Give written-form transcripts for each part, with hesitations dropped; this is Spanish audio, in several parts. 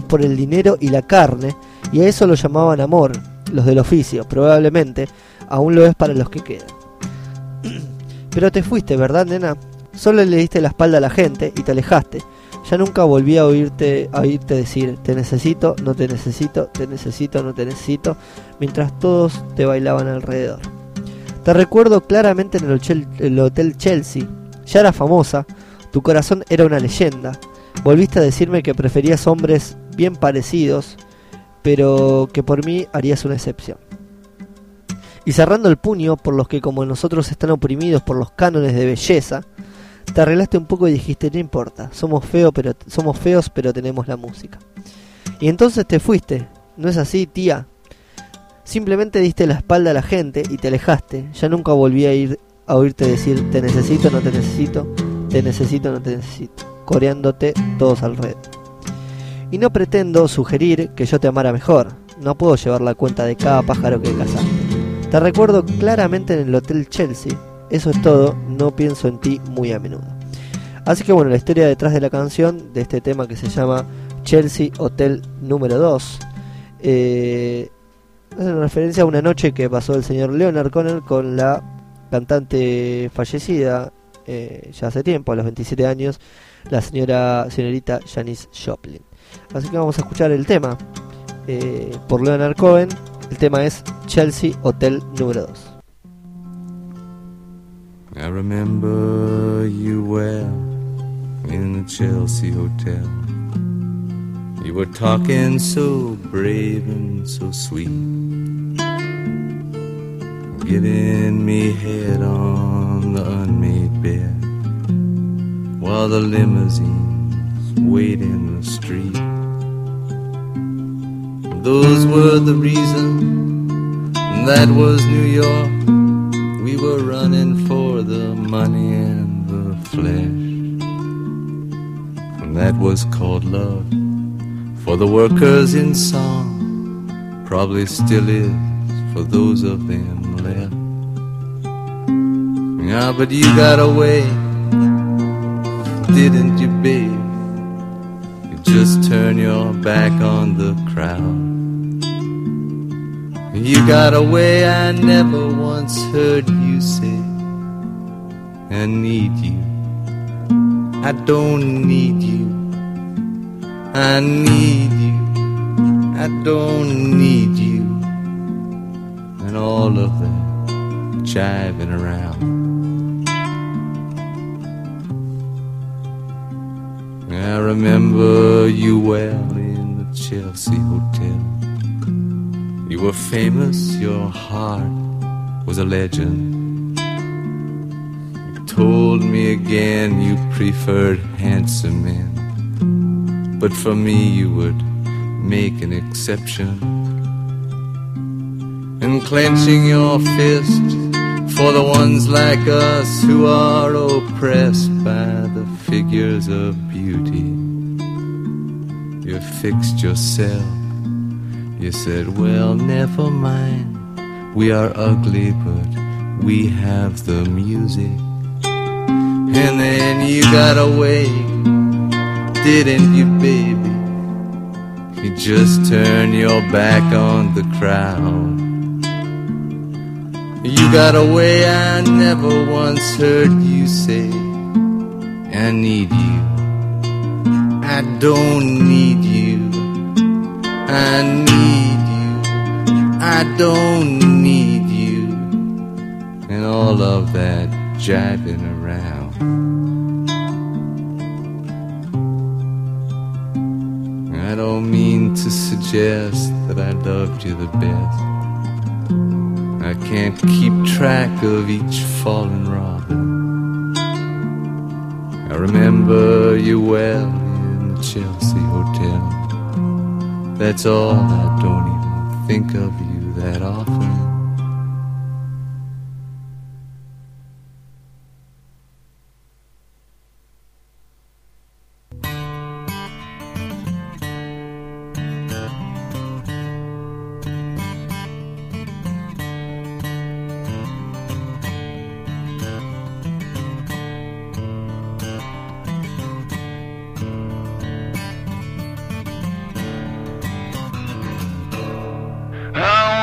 por el dinero y la carne, y a eso lo llamaban amor, los del oficio. Probablemente aún lo es para los que quedan. Pero te fuiste, ¿verdad, nena? Solo le diste la espalda a la gente y te alejaste. Ya nunca volví a oírte decir: te necesito, no te necesito, te necesito, no te necesito, mientras todos te bailaban alrededor. Te recuerdo claramente en el Hotel Chelsea. Ya era famosa, tu corazón era una leyenda. Volviste a decirme que preferías hombres bien parecidos, pero que por mí harías una excepción. Y cerrando el puño por los que como nosotros están oprimidos por los cánones de belleza, te arreglaste un poco y dijiste: no importa, somos feos pero tenemos la música. Y entonces te fuiste. ¿No es así, tía? Simplemente diste la espalda a la gente y te alejaste. Ya nunca volví a oírte decir: te necesito, no te necesito, te necesito, no te necesito, coreándote todos alrededor. Y no pretendo sugerir que yo te amara mejor. No puedo llevar la cuenta de cada pájaro que cazaste. Te recuerdo claramente en el Hotel Chelsea. Eso es todo, no pienso en ti muy a menudo. Así que bueno, la historia detrás de la canción, de este tema que se llama Chelsea Hotel número 2, es una referencia a una noche que pasó el señor Leonard Cohen con la cantante fallecida ya hace tiempo, a los 27 años, la señorita Janis Joplin. Así que vamos a escuchar el tema por Leonard Cohen. El tema es Chelsea Hotel número 2. I remember you well in the Chelsea Hotel. You were talking so brave and so sweet, giving me head on the unmade bed, while the limousines wait in the street. Those were the reasons, that was New York. We were running for the money and the flesh, and that was called love for the workers in song, probably still is for those of them left. Yeah, but you got away, didn't you, babe? You just turned your back on the crowd. You got away, I never once heard you say, I need you, I don't need you, I need you, I don't need you, and all of that jiving around. I remember you well in the Chelsea Hotel. You were famous, your heart was a legend. You told me again you preferred handsome men, but for me you would make an exception. And clenching your fist for the ones like us who are oppressed by the figures of beauty, you fixed yourself. You said, well, never mind, we are ugly, but we have the music. And then you got away, didn't you, baby? You just turned your back on the crowd. You got away, I never once heard you say, I need you, I don't need you, I need you, I don't need you, and all of that jiving around. I don't mean to suggest that I loved you the best. I can't keep track of each fallen robin. I remember you well in the Chelsea Hotel. That's all, I don't even think of you that often.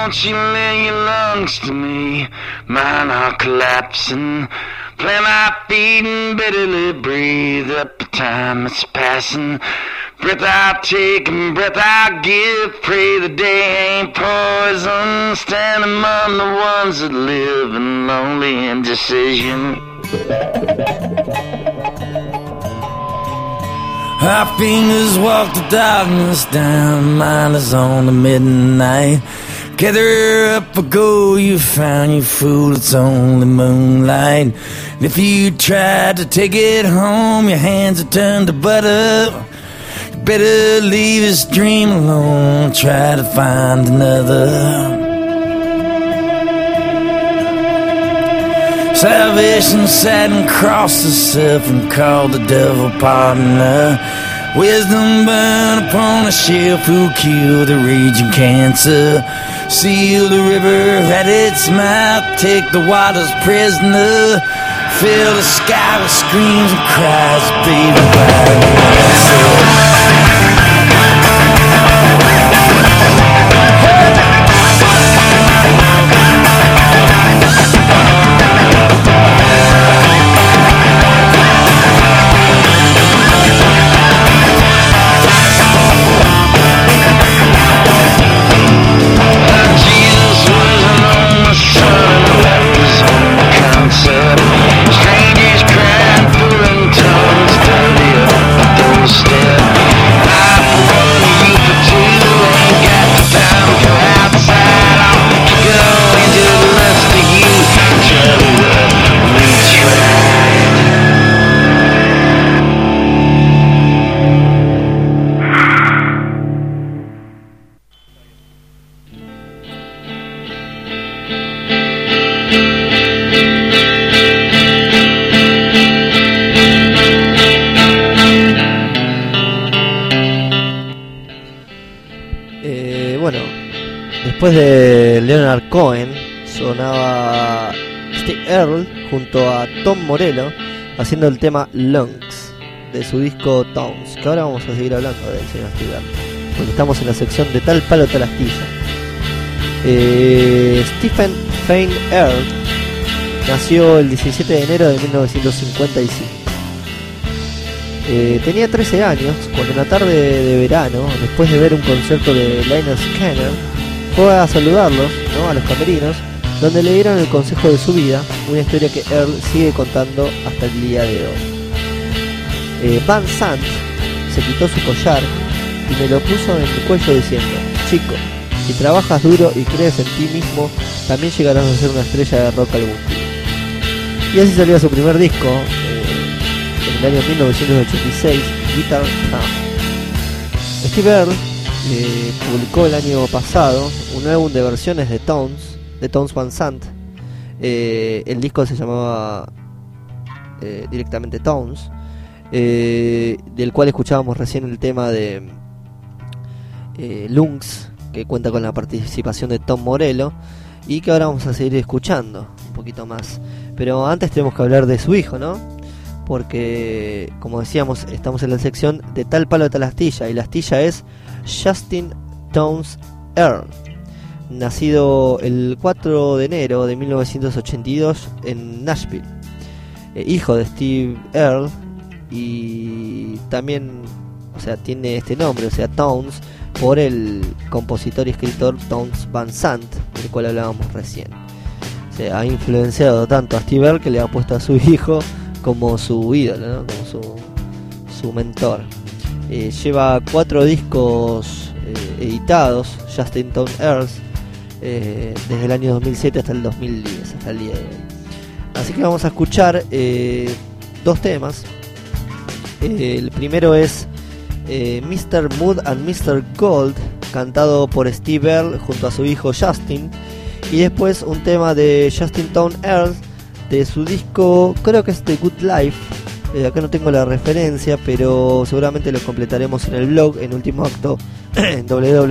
won't you lend your lungs to me? Mine are collapsing. Plant my feet and bitterly breathe up the time that's passing. Breath I take and breath I give. Pray the day ain't poison. Stand among the ones that live in lonely indecision. Our fingers walk the darkness down. Mine is on the midnight. Gather up for gold you found, you fool, it's only moonlight. And if you tried to take it home, your hands are turned to butter. You better leave this dream alone, try to find another. Salvation sat and crossed herself and called the devil partner. Wisdom burned upon a shelf who killed the raging cancer. Seal the river at its mouth, take the waters prisoner. Fill the sky with screams and cries, baby, by the strangers crying, foreign tongues, dirty up the step. Después de Leonard Cohen sonaba Steve Earle junto a Tom Morello haciendo el tema Lungs de su disco Towns, que ahora vamos a seguir hablando del señor Steve Earle porque estamos en la sección de Tal Palo Tal Astilla. Stephen Fane Earle nació el 17 de enero de 1955. Tenía 13 años cuando una tarde de verano, después de ver un concierto de Lynyrd Skynyrd, fue a saludarlos, ¿no?, a los camerinos, donde le dieron el consejo de su vida, una historia que Earle sigue contando hasta el día de hoy. Van Sant se quitó su collar y me lo puso en el cuello diciendo: chico, si trabajas duro y crees en ti mismo, también llegarás a ser una estrella de rock algún día. Y así salió su primer disco, en el año 1986, Guitar Town. Steve Earle publicó el año pasado un álbum de versiones de Townes Van Sant. El disco se llamaba directamente Townes, del cual escuchábamos recién el tema de Lungs, que cuenta con la participación de Tom Morello y que ahora vamos a seguir escuchando un poquito más. Pero antes tenemos que hablar de su hijo, ¿no? Porque, como decíamos, estamos en la sección de Tal Palo Tal Astilla, y la astilla es Justin Townes Earle, nacido el 4 de enero de 1982 en Nashville, hijo de Steve Earle, y también, o sea, tiene este nombre, o sea, Townes, por el compositor y escritor Townes Van Sant, del cual hablábamos recién. O sea, ha influenciado tanto a Steve Earle que le ha puesto a su hijo como su ídolo, ¿no?, como su mentor. Lleva 4 discos editados, Justin Townes Earle, desde el año 2007 hasta el 2010, hasta el día de hoy. Así que vamos a escuchar 2 temas. El primero es Mr. Mood and Mr. Gold, cantado por Steve Earle junto a su hijo Justin. Y después un tema de Justin Townes Earle de su disco, creo que es The Good Life. Acá no tengo la referencia, pero seguramente lo completaremos en el blog, en Último Acto, en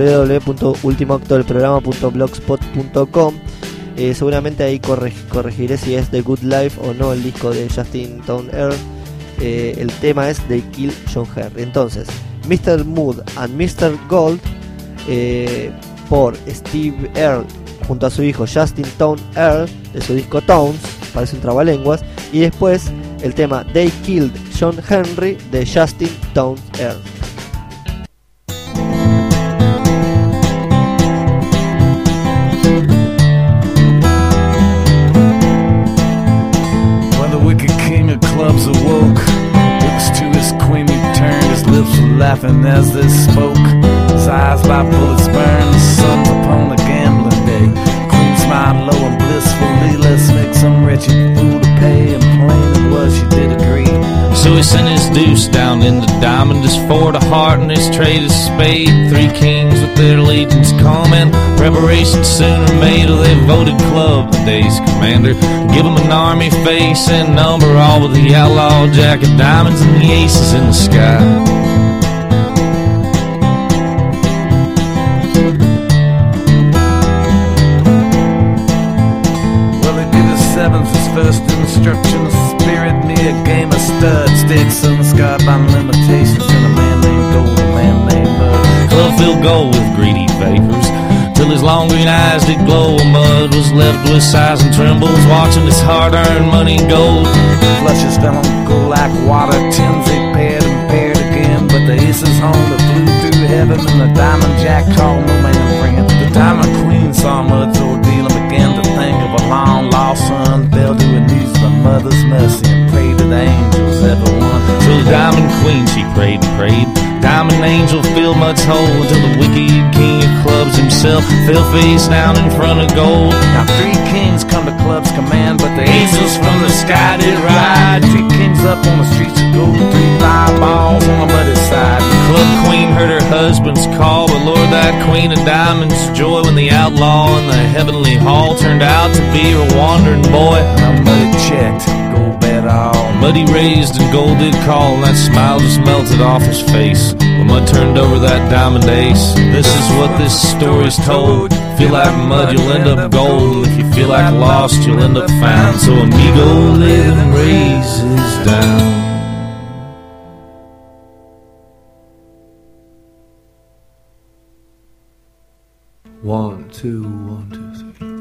www.ultimoactodelprograma.blogspot.com. Seguramente ahí corregiré si es The Good Life o no el disco de Justin Townes Earle. El tema es They Kill John Henry. Entonces, Mr. Mood and Mr. Gold, por Steve Earle junto a su hijo Justin Tone Earl de su disco Tones, parece un trabalenguas, y después el tema They Killed John Henry de Justin Tone Earl. When the wicked king of clubs awoke, looks to his queen he turned, his lips were laughing as they spoke. His eyes like bullets burn, the sun's upon the gambling day. Queen smiled low and blissfully, let's make some wretched fool to pay, and plain it was she did agree. So he sent his deuce down in the diamond, his four to heart and his trade his spade. 3 kings with their legions coming, preparations soon are made. Oh, they voted club the day's commander, give him an army face and number, all with the outlaw jack of diamonds and the aces in the sky. First instruction, spirit me a game of studs, stakes unscarred by limitations, and a man named Gold, a man named Mud. Club filled gold with greedy vapors, till his long green eyes did glow. Mud was left with sighs and trembles, watching his hard-earned money and gold. Flushes fell on go like water, tens they paired and paired again, but the aces home that flew through heaven, and the diamond jack called no man friend. The diamond queen saw Mud's ordeal and began to think of a long-lost son. Fell to her knees of the mother's mercy and prayed to the angels everyone. To the diamond queen she prayed and prayed. Diamond angel filled Mud's hole until the wicked king of clubs himself fell face down in front of gold. Now 3 kings come to club's command, but the angels from the sky did ride. 3 kings up on the streets of gold, 3 fireballs on the muddy side. The club queen heard her husband's call, but Lord, that queen of diamonds' joy when the outlaw in the heavenly hall turned out to be her wandering boy. Now Muddy checked, gold bet all. Muddy raised and gold did call, and that smile just melted off his face when Mud turned over that diamond ace. This is what this story's told. Feel like mud, you'll end up gold. If you feel like lost, you'll end up found. So amigo, live and raises down. One, two, 1, 2, 3.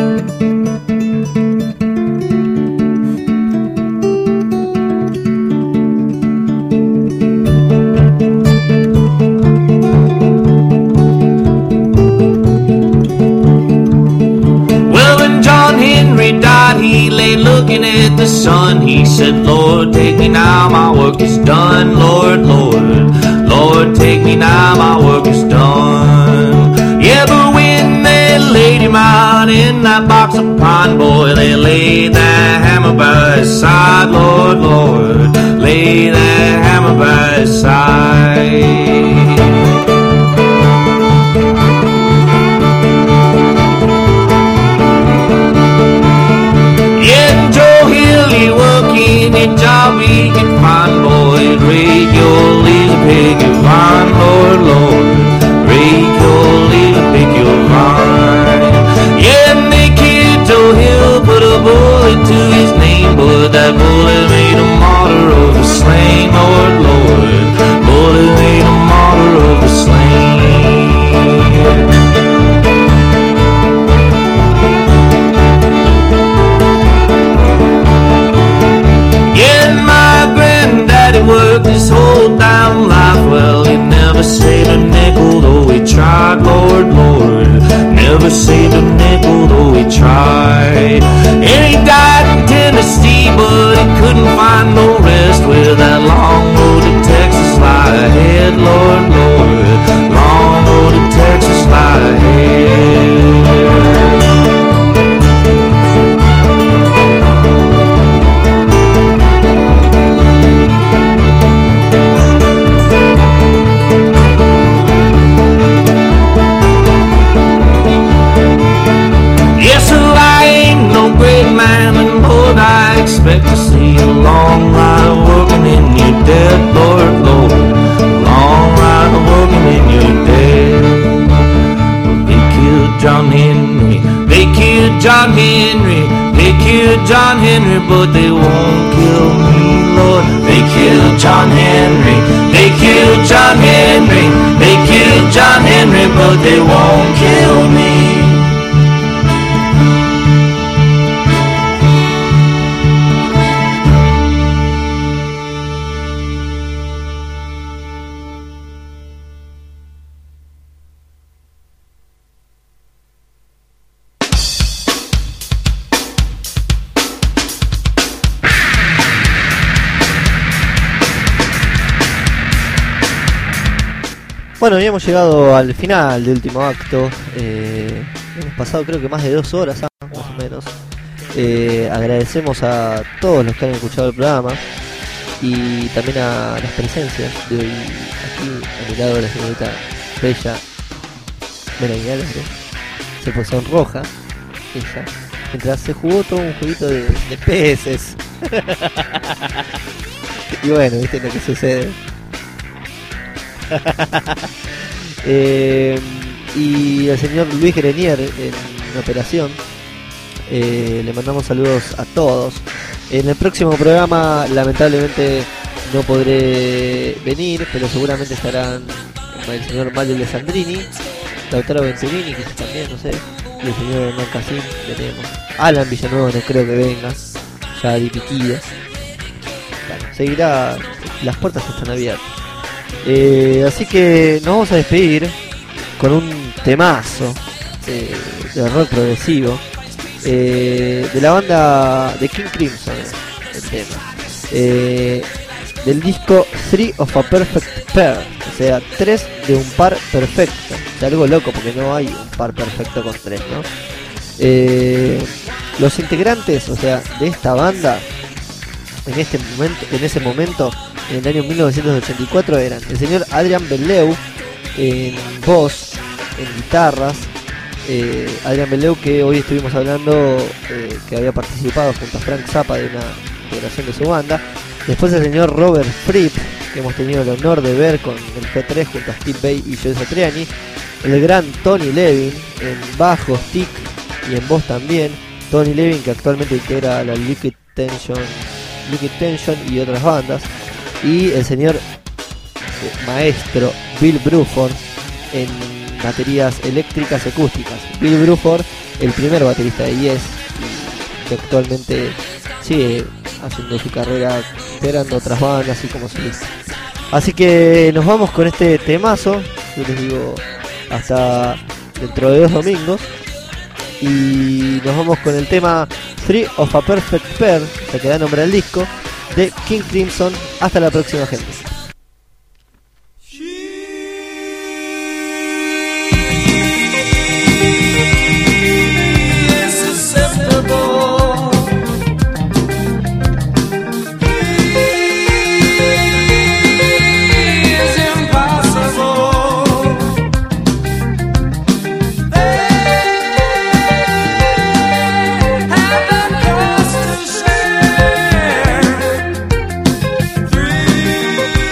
He lay looking at the sun. He said, Lord, take me now, my work is done. Lord, Lord, Lord, take me now, my work is done. Yeah, but when they laid him out in that box of pine, boy, they laid that hammer by his side. Lord, Lord, lay that hammer by his side. Any job he can find, boy, rake your leaves and pick your vine, Lord, Lord, rake your leaves and pick your vine. Yeah, and the kid Joe Hill put a bullet to his name, but that bullet made a martyr of the slain, Lord, Lord, bullet made a martyr of the slain. Worked his whole damn life, well, he never saved a nickel, though he tried, Lord, Lord, never saved a nickel, though he tried. And he died in Tennessee, but he couldn't find no rest, with that long road to Texas lie ahead, Lord, Lord, long road to Texas lie ahead. Expect to see a long ride of working in your dead, Lord, Lord, long ride of working in your dead. Well, they killed John Henry, they killed John Henry, they killed John Henry, but they won't kill me, Lord. They killed John Henry, they killed John Henry, they killed John Henry, but they won't kill me. Bueno, habíamos llegado al final del último acto. Hemos pasado creo que más de 2 horas, más o menos. Agradecemos a todos los que han escuchado el programa y también a las presencias de hoy aquí a mi lado, la señorita Bella Merañales, se puso sonroja ella, mientras se jugó todo un jueguito de peces. Y bueno, viste lo que sucede. Y el señor Luis Grenier en operación. Le mandamos saludos a todos. En el próximo programa lamentablemente no podré venir, pero seguramente estarán el señor Mario Alessandrini, Lautaro Venturini, que también, no sé, y el señor Hernán Casín, veremos. Alan Villanueva no creo que venga, ya dimitido. Bueno, seguirá, las puertas están abiertas. Así que nos vamos a despedir con un temazo de rock progresivo, de la banda de King Crimson, el tema, del disco Three of a Perfect Pair, o sea, 3 de un par perfecto. O sea, algo loco porque no hay un par perfecto con 3, ¿no? Los integrantes, o sea, de esta banda en ese momento, en el año 1984, eran el señor Adrian Bellew en voz, en guitarras, Adrian Bellew, que hoy estuvimos hablando, que había participado junto a Frank Zappa de una integración de su banda. Después el señor Robert Fripp, que hemos tenido el honor de ver con el G3 junto a Steve Vai y Joe Satriani. El gran Tony Levin en bajo, stick y en voz también. Tony Levin, que actualmente integra la Liquid Tension y otras bandas. Y el señor maestro Bill Bruford en baterías eléctricas y acústicas. Bill Bruford, el primer baterista de Yes, que actualmente sigue haciendo su carrera integrando otras bandas así como solista. Así que nos vamos con este temazo. Yo les digo hasta dentro de 2 domingos. Y nos vamos con el tema Three of a Perfect Pair, que da nombre al disco, de King Crimson. Hasta la próxima, gente. Three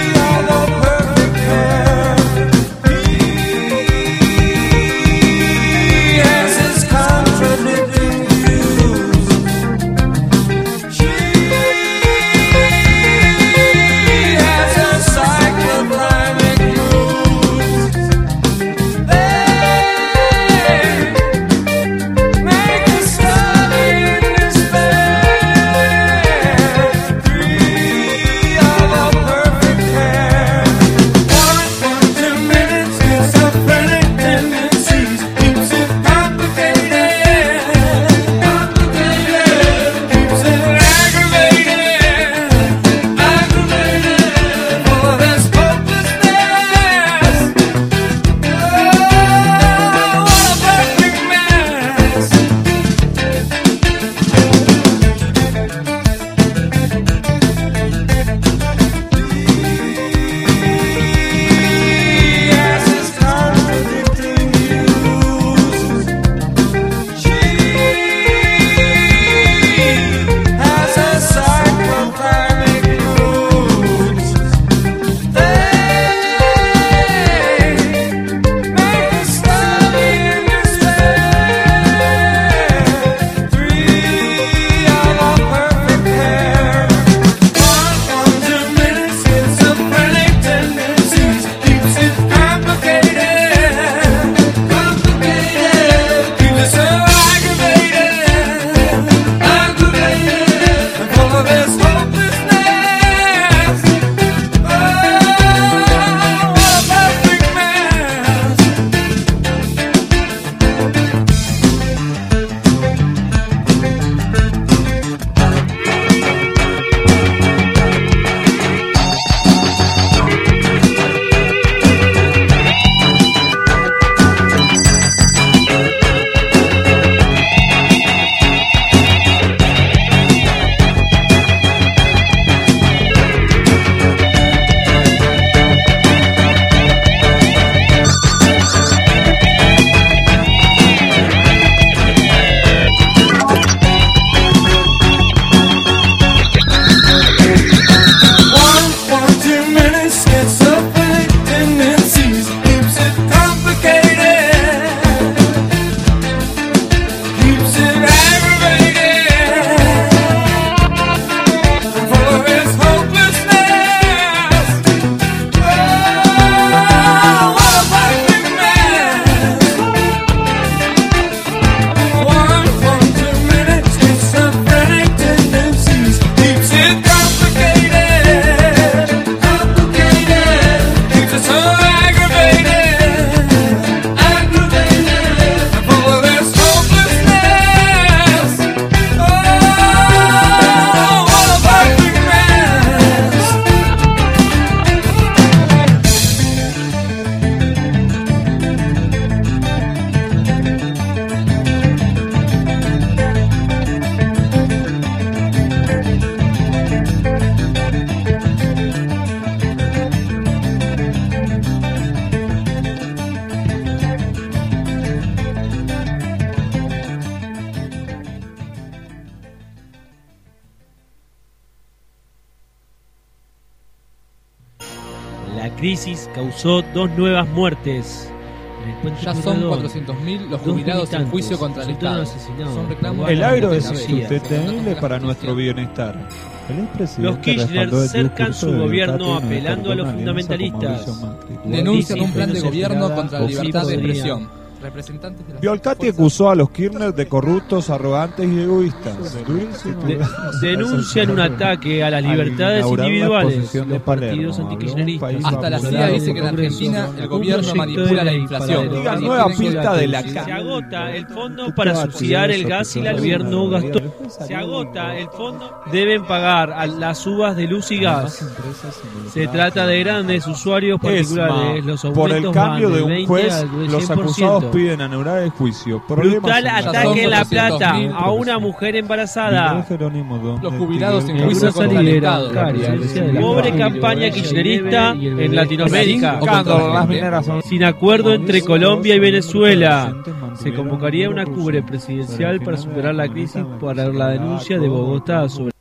crisis causó 2 nuevas muertes. Ya son 400.000 los jubilados en juicio contra el Estado. Son reclamos. El agro es insostenible para nuestro bienestar. Los Kirchner cercan su gobierno apelando a los fundamentalistas. Denuncian un plan de gobierno contra la libertad de expresión. Biolcati acusó a los Kirchner de corruptos, arrogantes y egoístas. Denuncian un ataque a las libertades individuales de partidos antikirchneristas. Hasta la CIA dice que en Argentina el gobierno manipula la inflación. Diga nueva pista de la Se agota el fondo para subsidiar el gas y el gobierno gastó. Se agota el fondo. Deben pagar a las uvas de luz y gas. Se trata de grandes usuarios particulares. Los aumentos por el cambio van de un 20 juez, al 100%. los acusados piden anular el juicio. Brutal ataque en La Plata a una mujer embarazada. Los jubilados en juicio contra el Estado. Pobre campaña kirchnerista en Latinoamérica. Sin acuerdo entre Colombia y Venezuela. Se convocaría una cumbre presidencial para superar la crisis para la denuncia de Bogotá sobre...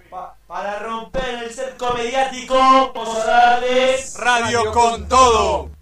Para romper el cerco mediático, vamos a darles Radio con Todo.